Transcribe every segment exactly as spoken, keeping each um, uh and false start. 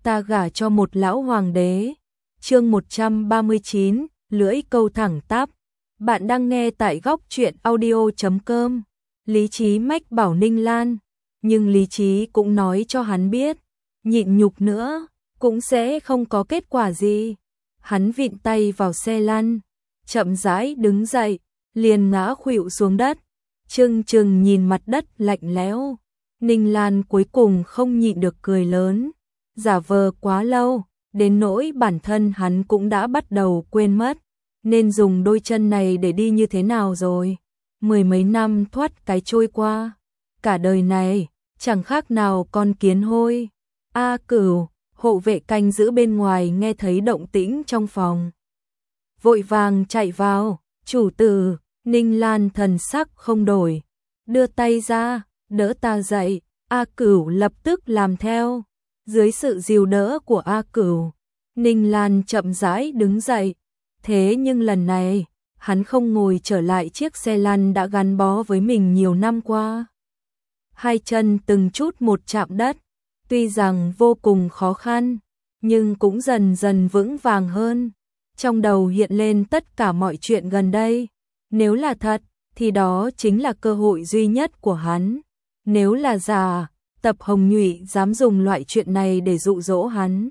ta gả cho một lão hoàng đế. Chương một trăm ba mươi chín, lưỡi câu thẳng tắp. Bạn đang nghe tại góc truyện audio chấm com. Lý Trí mách bảo Ninh Lan, nhưng Lý Trí cũng nói cho hắn biết, nhịn nhục nữa cũng sẽ không có kết quả gì. Hắn vịn tay vào xe lăn, chậm rãi đứng dậy, liền ngã khuỵu xuống đất, trừng trừng nhìn mặt đất lạnh lẽo. Ninh Lan cuối cùng không nhịn được cười lớn, giả vờ quá lâu, đến nỗi bản thân hắn cũng đã bắt đầu quên mất, nên dùng đôi chân này để đi như thế nào rồi. Mười mấy năm thoát cái trôi qua, cả đời này chẳng khác nào con kiến hôi. A Cửu, hộ vệ canh giữ bên ngoài nghe thấy động tĩnh trong phòng, vội vàng chạy vào. Chủ tử. Ninh Lan thần sắc không đổi, đưa tay ra, đỡ ta dậy. A Cửu lập tức làm theo. Dưới sự dìu đỡ của A Cửu, Ninh Lan chậm rãi đứng dậy. Thế nhưng lần này, hắn không ngồi trở lại chiếc xe lăn đã gắn bó với mình nhiều năm qua. Hai chân từng chút một chạm đất, tuy rằng vô cùng khó khăn, nhưng cũng dần dần vững vàng hơn. Trong đầu hiện lên tất cả mọi chuyện gần đây. Nếu là thật, thì đó chính là cơ hội duy nhất của hắn. Nếu là giả, Tập Hồng Nhụy dám dùng loại chuyện này để dụ dỗ hắn,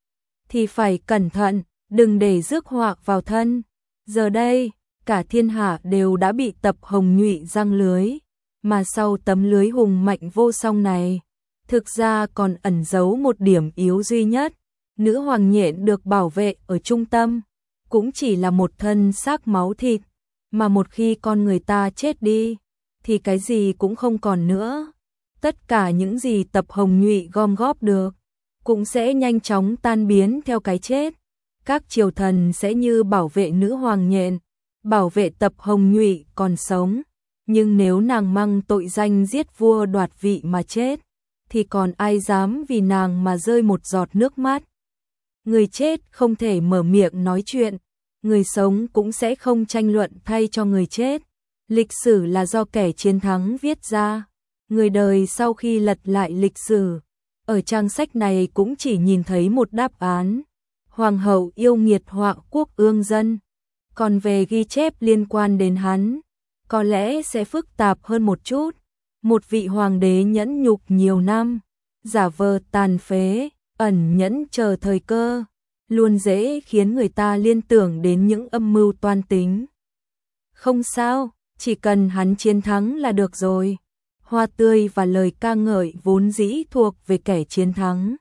thì phải cẩn thận, đừng để rước họa vào thân. Giờ đây, cả thiên hạ đều đã bị Tập Hồng Nhụy giăng lưới, mà sau tấm lưới hùng mạnh vô song này, thực ra còn ẩn giấu một điểm yếu duy nhất. Nữ hoàng nhện được bảo vệ ở trung tâm, cũng chỉ là một thân xác máu thịt, mà một khi con người ta chết đi, thì cái gì cũng không còn nữa. Tất cả những gì Tập Hồng Nhụy gom góp được, cũng sẽ nhanh chóng tan biến theo cái chết. Các triều thần sẽ như bảo vệ nữ hoàng nhện, bảo vệ Tập Hồng Nhụy còn sống. Nhưng nếu nàng mang tội danh giết vua đoạt vị mà chết, thì còn ai dám vì nàng mà rơi một giọt nước mắt. Người chết không thể mở miệng nói chuyện, người sống cũng sẽ không tranh luận thay cho người chết. Lịch sử là do kẻ chiến thắng viết ra. Người đời sau khi lật lại lịch sử, ở trang sách này cũng chỉ nhìn thấy một đáp án: hoàng hậu yêu nghiệt họa quốc ương dân. Còn về ghi chép liên quan đến hắn, có lẽ sẽ phức tạp hơn một chút. Một vị hoàng đế nhẫn nhục nhiều năm, giả vờ tàn phế, ẩn nhẫn chờ thời cơ, luôn dễ khiến người ta liên tưởng đến những âm mưu toan tính. Không sao, chỉ cần hắn chiến thắng là được rồi. Hoa tươi và lời ca ngợi vốn dĩ thuộc về kẻ chiến thắng.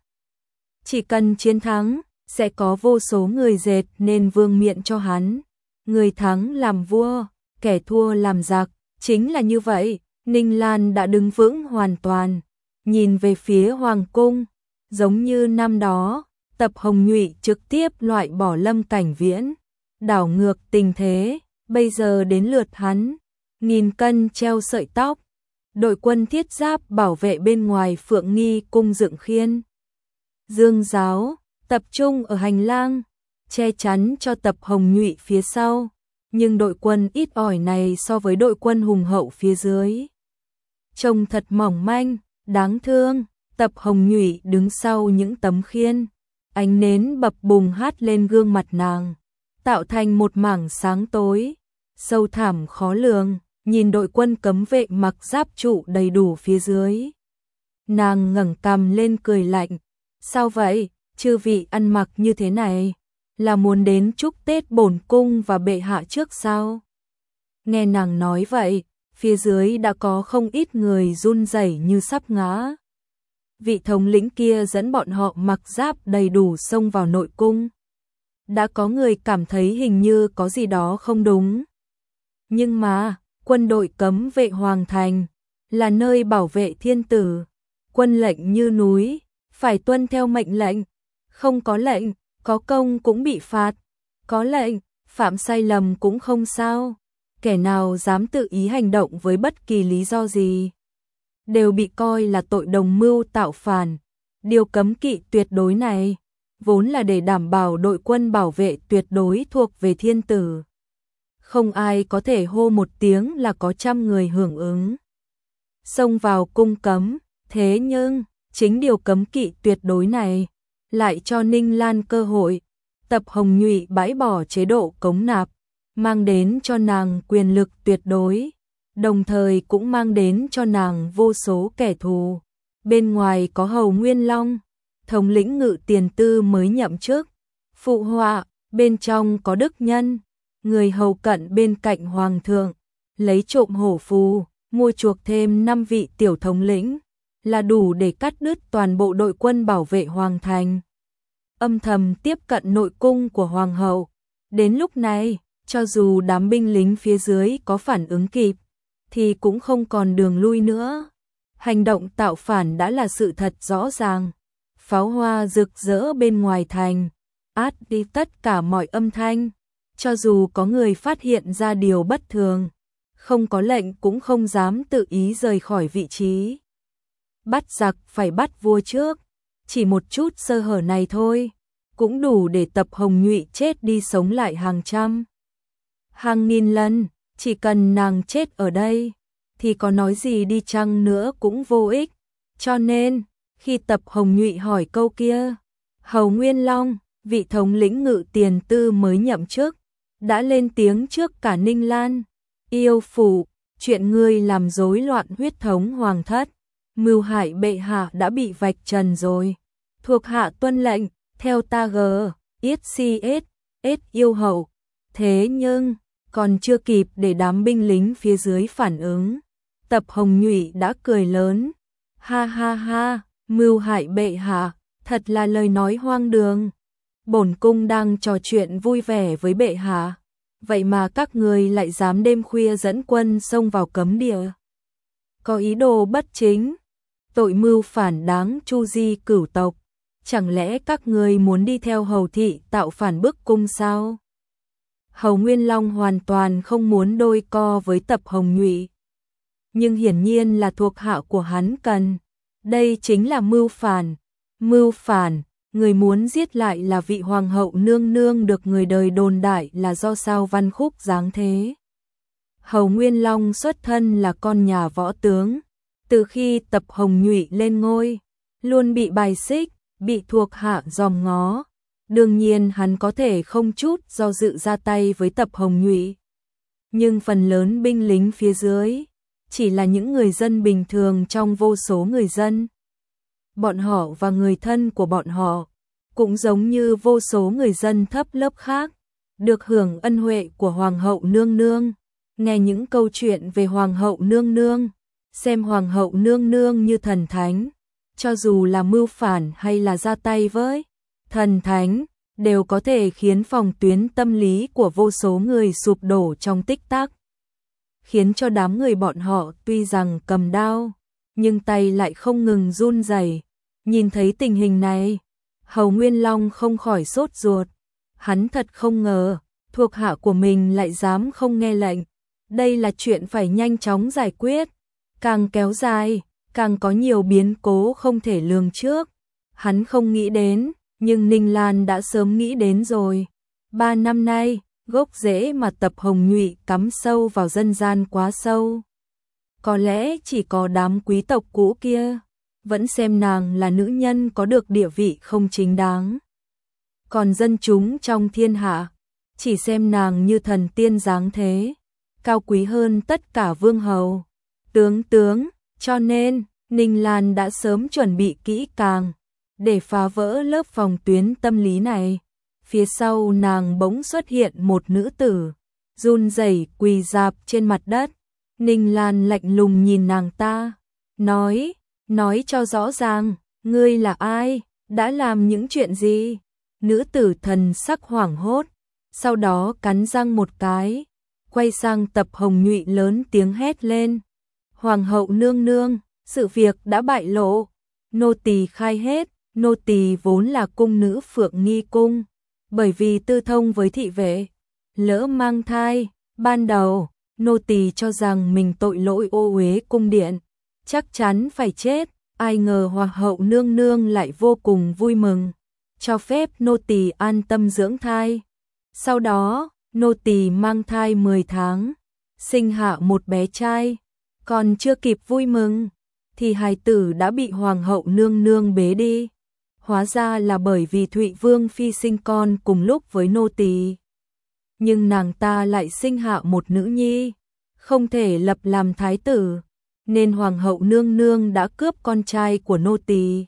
Chỉ cần chiến thắng, sẽ có vô số người dệt nên vương miện cho hắn. Người thắng làm vua, kẻ thua làm giặc, chính là như vậy. Ninh Lan đã đứng vững hoàn toàn, nhìn về phía hoàng cung, giống như năm đó, Tập Hồng Nhụy trực tiếp loại bỏ Lâm Cảnh Viễn, đảo ngược tình thế. Bây giờ đến lượt hắn, nghìn cân treo sợi tóc. Đội quân thiết giáp bảo vệ bên ngoài Phượng Nghi cung dựng khiên Dương giáo, tập trung ở hành lang, che chắn cho Tập Hồng Nhụy phía sau. Nhưng đội quân ít ỏi này so với đội quân hùng hậu phía dưới, trông thật mỏng manh, đáng thương. Tập Hồng Nhụy đứng sau những tấm khiên, ánh nến bập bùng hát lên gương mặt nàng, tạo thành một mảng sáng tối, sâu thẳm khó lường. Nhìn đội quân cấm vệ mặc giáp trụ đầy đủ phía dưới, nàng ngẩng cằm lên cười lạnh. Sao vậy, chư vị ăn mặc như thế này, là muốn đến chúc Tết bổn cung và bệ hạ trước sao? Nghe nàng nói vậy, phía dưới đã có không ít người run rẩy như sắp ngã. Vị thống lĩnh kia dẫn bọn họ mặc giáp đầy đủ xông vào nội cung. Đã có người cảm thấy hình như có gì đó không đúng. Nhưng mà, quân đội cấm vệ hoàng thành là nơi bảo vệ thiên tử, quân lệnh như núi, phải tuân theo mệnh lệnh. Không có lệnh, có công cũng bị phạt. Có lệnh, phạm sai lầm cũng không sao. Kẻ nào dám tự ý hành động với bất kỳ lý do gì, đều bị coi là tội đồng mưu tạo phản. Điều cấm kỵ tuyệt đối này, vốn là để đảm bảo đội quân bảo vệ tuyệt đối thuộc về thiên tử. Không ai có thể hô một tiếng là có trăm người hưởng ứng, xông vào cung cấm. Thế nhưng, chính điều cấm kỵ tuyệt đối này, lại cho Ninh Lan cơ hội. Tập Hồng Nhụy bãi bỏ chế độ cống nạp, mang đến cho nàng quyền lực tuyệt đối, đồng thời cũng mang đến cho nàng vô số kẻ thù. Bên ngoài có Hầu Nguyên Long, thống lĩnh ngự tiền tư mới nhậm chức, phụ họa, bên trong có Đức Nhân, người hầu cận bên cạnh hoàng thượng, lấy trộm hổ phù, mua chuộc thêm năm vị tiểu thống lĩnh, là đủ để cắt đứt toàn bộ đội quân bảo vệ hoàng thành. Âm thầm tiếp cận nội cung của hoàng hậu. Đến lúc này, cho dù đám binh lính phía dưới có phản ứng kịp, thì cũng không còn đường lui nữa. Hành động tạo phản đã là sự thật rõ ràng. Pháo hoa rực rỡ bên ngoài thành, át đi tất cả mọi âm thanh. Cho dù có người phát hiện ra điều bất thường, không có lệnh cũng không dám tự ý rời khỏi vị trí. Bắt giặc phải bắt vua trước, chỉ một chút sơ hở này thôi, cũng đủ để Tập Hồng Nhụy chết đi sống lại hàng trăm, hàng nghìn lần. Chỉ cần nàng chết ở đây, thì có nói gì đi chăng nữa cũng vô ích. Cho nên, khi Tập Hồng Nhụy hỏi câu kia, Hầu Nguyên Long, vị thống lĩnh ngự tiền tư mới nhậm chức, đã lên tiếng trước cả Ninh Lan. Yêu phụ, chuyện ngươi làm rối loạn huyết thống hoàng thất, mưu hại bệ hạ đã bị vạch trần rồi. Thuộc hạ tuân lệnh, theo ta g, yết si s, s yêu hậu. Thế nhưng, còn chưa kịp để đám binh lính phía dưới phản ứng, Tập Hồng Nhụy đã cười lớn. Ha ha ha, mưu hại bệ hạ, thật là lời nói hoang đường. Bổn cung đang trò chuyện vui vẻ với bệ hạ, vậy mà các người lại dám đêm khuya dẫn quân xông vào cấm địa. Có ý đồ bất chính, tội mưu phản đáng chu di cửu tộc. Chẳng lẽ các người muốn đi theo hầu thị tạo phản bức cung sao? Hầu Nguyên Long hoàn toàn không muốn đôi co với Tập Hồng Nhụy, nhưng hiển nhiên là thuộc hạ của hắn cần. Đây chính là mưu phản. Mưu phản, người muốn giết lại là vị hoàng hậu nương nương được người đời đồn đại là do sao Văn Khúc giáng thế. Hầu Nguyên Long xuất thân là con nhà võ tướng, từ khi Tập Hồng Nhụy lên ngôi, luôn bị bài xích, bị thuộc hạ dòm ngó. Đương nhiên hắn có thể không chút do dự ra tay với Tập Hồng Nhụy, nhưng phần lớn binh lính phía dưới chỉ là những người dân bình thường trong vô số người dân. Bọn họ và người thân của bọn họ cũng giống như vô số người dân thấp lớp khác, được hưởng ân huệ của Hoàng hậu nương nương, nghe những câu chuyện về Hoàng hậu nương nương, xem Hoàng hậu nương nương như thần thánh. Cho dù là mưu phản hay là ra tay với thần thánh, đều có thể khiến phòng tuyến tâm lý của vô số người sụp đổ trong tích tắc, khiến cho đám người bọn họ tuy rằng cầm đao, nhưng tay lại không ngừng run rẩy. Nhìn thấy tình hình này, Hầu Nguyên Long không khỏi sốt ruột. Hắn thật không ngờ, thuộc hạ của mình lại dám không nghe lệnh. Đây là chuyện phải nhanh chóng giải quyết. Càng kéo dài, càng có nhiều biến cố không thể lường trước. Hắn không nghĩ đến, nhưng Ninh Lan đã sớm nghĩ đến rồi. Ba năm nay, gốc rễ mà Tập Hồng Nhụy cắm sâu vào dân gian quá sâu. Có lẽ chỉ có đám quý tộc cũ kia vẫn xem nàng là nữ nhân có được địa vị không chính đáng. Còn dân chúng trong thiên hạ chỉ xem nàng như thần tiên dáng thế, cao quý hơn tất cả vương hầu, tướng tướng. Cho nên, Ninh Lan đã sớm chuẩn bị kỹ càng để phá vỡ lớp phòng tuyến tâm lý này. Phía sau nàng bỗng xuất hiện một nữ tử, run rẩy quỳ rạp trên mặt đất. Ninh Lan lạnh lùng nhìn nàng ta, nói, nói cho rõ ràng, ngươi là ai, đã làm những chuyện gì? Nữ tử thần sắc hoảng hốt, sau đó cắn răng một cái, quay sang Tập Hồng Nhụy lớn tiếng hét lên. Hoàng hậu nương nương, sự việc đã bại lộ, nô tỳ khai hết. Nô tỳ vốn là cung nữ Phượng Nghi cung, bởi vì tư thông với thị vệ, lỡ mang thai. Ban đầu, nô tỳ cho rằng mình tội lỗi ô uế cung điện, chắc chắn phải chết. Ai ngờ Hoàng hậu nương nương lại vô cùng vui mừng, cho phép nô tỳ an tâm dưỡng thai. Sau đó, nô tỳ mang thai mười tháng, sinh hạ một bé trai. Còn chưa kịp vui mừng, thì hài tử đã bị Hoàng hậu nương nương bế đi. hóa ra là bởi vì Thụy Vương phi sinh con cùng lúc với nô tỳ. Nhưng nàng ta lại sinh hạ một nữ nhi, không thể lập làm thái tử, nên hoàng hậu nương nương đã cướp con trai của nô tỳ,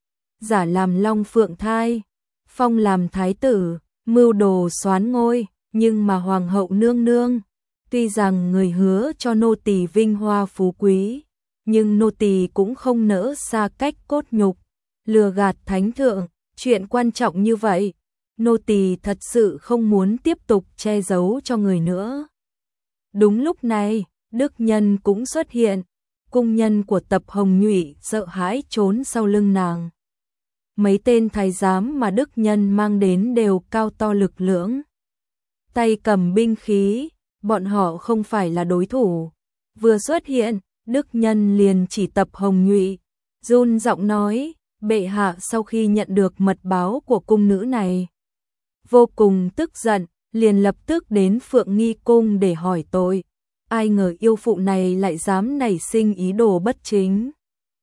giả làm Long Phượng thai, phong làm thái tử, mưu đồ soán ngôi. Nhưng mà hoàng hậu nương nương, tuy rằng người hứa cho nô tỳ vinh hoa phú quý, nhưng nô tỳ cũng không nỡ xa cách cốt nhục, lừa gạt thánh thượng. Chuyện quan trọng như vậy, nô tỳ thật sự không muốn tiếp tục che giấu cho người nữa. Đúng lúc này, Đức Nhân cũng xuất hiện, cung nhân của Tập Hồng Nhụy sợ hãi trốn sau lưng nàng. Mấy tên thái giám mà Đức Nhân mang đến đều cao to lực lưỡng, tay cầm binh khí, bọn họ không phải là đối thủ. Vừa xuất hiện, Đức Nhân liền chỉ Tập Hồng Nhụy, run giọng nói, bệ hạ sau khi nhận được mật báo của cung nữ này, vô cùng tức giận, liền lập tức đến Phượng Nghi cung để hỏi tội. Ai ngờ yêu phụ này lại dám nảy sinh ý đồ bất chính,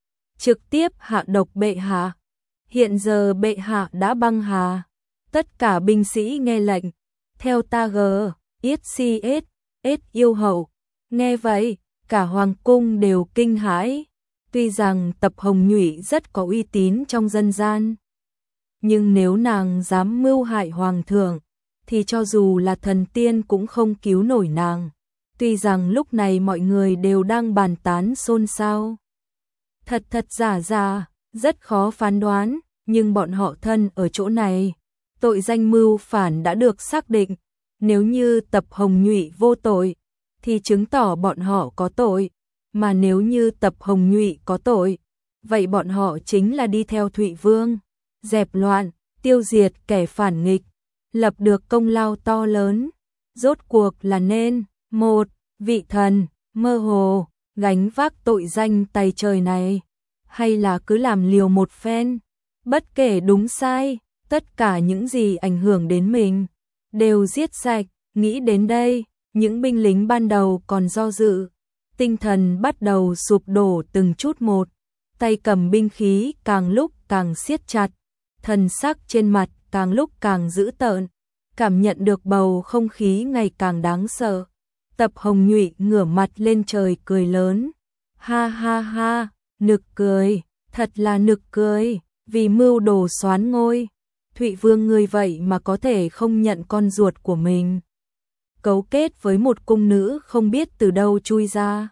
trực tiếp hạ độc bệ hạ. Hiện giờ bệ hạ đã băng hà, tất cả binh sĩ nghe lệnh, theo ta gờ, yết si ết, ết yêu hậu. Nghe vậy, cả hoàng cung đều kinh hãi. Tuy rằng Tập Hồng Nhụy rất có uy tín trong dân gian, nhưng nếu nàng dám mưu hại hoàng thượng, thì cho dù là thần tiên cũng không cứu nổi nàng. Tuy rằng lúc này mọi người đều đang bàn tán xôn xao, thật thật giả giả, rất khó phán đoán, nhưng bọn họ thân ở chỗ này, tội danh mưu phản đã được xác định. Nếu như Tập Hồng Nhụy vô tội, thì chứng tỏ bọn họ có tội, mà nếu như Tập Hồng Nhụy có tội, vậy bọn họ chính là đi theo Thụy Vương, dẹp loạn, tiêu diệt kẻ phản nghịch, lập được công lao to lớn. Rốt cuộc là nên, một, vị thần, mơ hồ, gánh vác tội danh tày trời này, hay là cứ làm liều một phen, bất kể đúng sai, tất cả những gì ảnh hưởng đến mình, đều giết sạch. Nghĩ đến đây, những binh lính ban đầu còn do dự, tinh thần bắt đầu sụp đổ từng chút một, tay cầm binh khí càng lúc càng siết chặt, thần sắc trên mặt càng lúc càng dữ tợn, cảm nhận được bầu không khí ngày càng đáng sợ. Tập Hồng Nhụy ngửa mặt lên trời cười lớn, ha ha ha, nực cười, thật là nực cười, vì mưu đồ soán ngôi, Thụy Vương ngươi vậy mà có thể không nhận con ruột của mình, cấu kết với một cung nữ không biết từ đâu chui ra,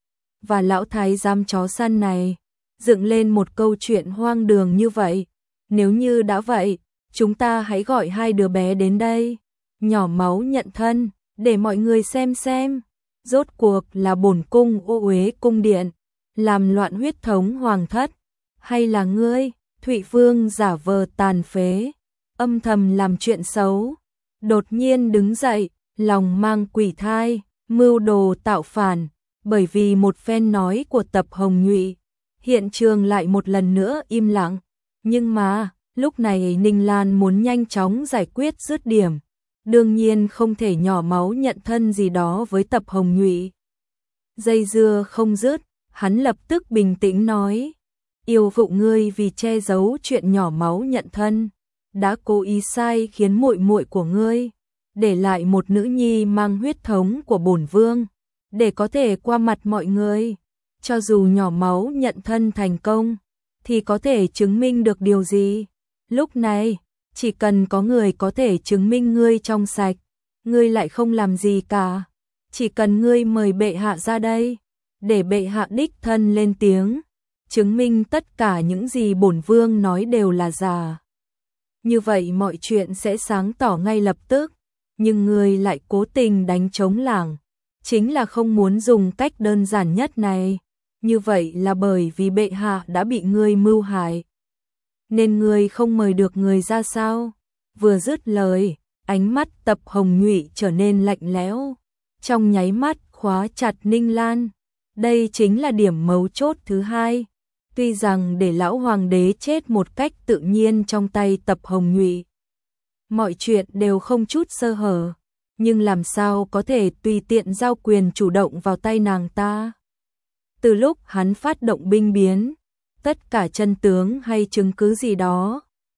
và lão thái giám chó săn này, dựng lên một câu chuyện hoang đường như vậy. Nếu như đã vậy, chúng ta hãy gọi hai đứa bé đến đây, nhỏ máu nhận thân, để mọi người xem xem, rốt cuộc là bổn cung Ô Uế cung điện, làm loạn huyết thống hoàng thất, hay là ngươi, Thụy Vương giả vờ tàn phế, âm thầm làm chuyện xấu, đột nhiên đứng dậy, lòng mang quỷ thai, mưu đồ tạo phản. Bởi vì một phen nói của Tập Hồng Nhụy, hiện trường lại một lần nữa im lặng. Nhưng mà, lúc này Ninh Lan muốn nhanh chóng giải quyết dứt điểm, đương nhiên không thể nhỏ máu nhận thân gì đó với Tập Hồng Nhụy. Dây dưa không dứt, hắn lập tức bình tĩnh nói, yêu phụ ngươi vì che giấu chuyện nhỏ máu nhận thân, đã cố ý sai khiến muội muội của ngươi để lại một nữ nhi mang huyết thống của bổn vương, để có thể qua mặt mọi người. Cho dù nhỏ máu nhận thân thành công, thì có thể chứng minh được điều gì? Lúc này, chỉ cần có người có thể chứng minh ngươi trong sạch, ngươi lại không làm gì cả. Chỉ cần ngươi mời bệ hạ ra đây, để bệ hạ đích thân lên tiếng, chứng minh tất cả những gì bổn vương nói đều là giả. Như vậy mọi chuyện sẽ sáng tỏ ngay lập tức, nhưng ngươi lại cố tình đánh trống lảng, chính là không muốn dùng cách đơn giản nhất này. Như vậy là bởi vì bệ hạ đã bị ngươi mưu hại, nên ngươi không mời được người ra sao? Vừa dứt lời, ánh mắt Tập Hồng Nhụy trở nên lạnh lẽo, trong nháy mắt khóa chặt Ninh Lan. Đây chính là điểm mấu chốt thứ hai. Tuy rằng để lão hoàng đế chết một cách tự nhiên trong tay Tập Hồng Nhụy, mọi chuyện đều không chút sơ hở, nhưng làm sao có thể tùy tiện giao quyền chủ động vào tay nàng ta? Từ lúc hắn phát động binh biến, tất cả chân tướng hay chứng cứ gì đó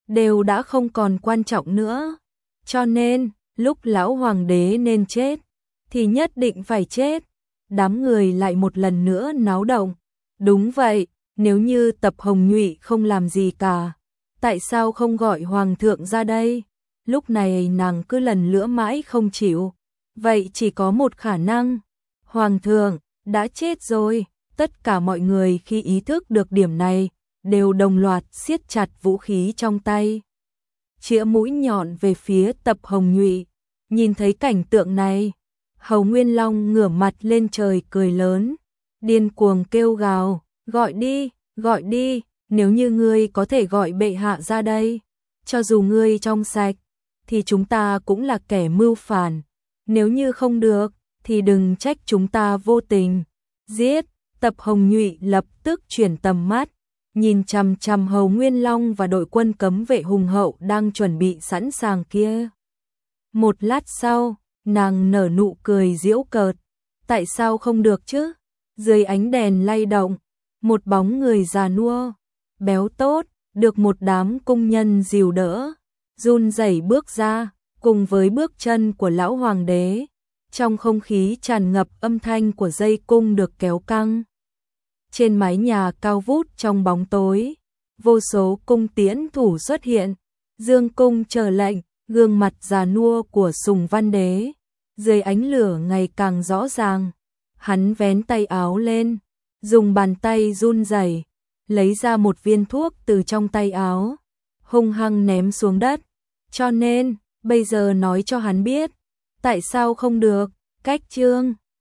đều đã không còn quan trọng nữa. Cho nên, lúc lão hoàng đế nên chết, thì nhất định phải chết. Đám người lại một lần nữa náo động. Đúng vậy, nếu như Tập Hồng Nhụy không làm gì cả, tại sao không gọi hoàng thượng ra đây? Lúc này nàng cứ lần lữa mãi không chịu. Vậy chỉ có một khả năng, hoàng thượng đã chết rồi. Tất cả mọi người khi ý thức được điểm này, đều đồng loạt siết chặt vũ khí trong tay, chĩa mũi nhọn về phía Tập Hồng Nhụy. Nhìn thấy cảnh tượng này, Hầu Nguyên Long ngửa mặt lên trời cười lớn, điên cuồng kêu gào, gọi đi, gọi đi, nếu như ngươi có thể gọi bệ hạ ra đây, cho dù ngươi trong sạch, thì chúng ta cũng là kẻ mưu phản, nếu như không được, thì đừng trách chúng ta vô tình. Giết! Tập Hồng Nhụy lập tức chuyển tầm mắt, nhìn chằm chằm Hầu Nguyên Long và đội quân cấm vệ hùng hậu đang chuẩn bị sẵn sàng kia. Một lát sau, nàng nở nụ cười giễu cợt. Tại sao không được chứ? Dưới ánh đèn lay động, một bóng người già nua, béo tốt, được một đám cung nhân dìu đỡ, run rẩy bước ra, cùng với bước chân của lão hoàng đế. Trong không khí tràn ngập âm thanh của dây cung được kéo căng. Trên mái nhà cao vút trong bóng tối, vô số cung tiễn thủ xuất hiện, dương cung chờ lệnh, gương mặt già nua của Sùng Văn Đế, dưới ánh lửa ngày càng rõ ràng. Hắn vén tay áo lên, dùng bàn tay run rẩy, lấy ra một viên thuốc từ trong tay áo, hung hăng ném xuống đất. Cho nên, bây giờ nói cho hắn biết, tại sao không được, cách chương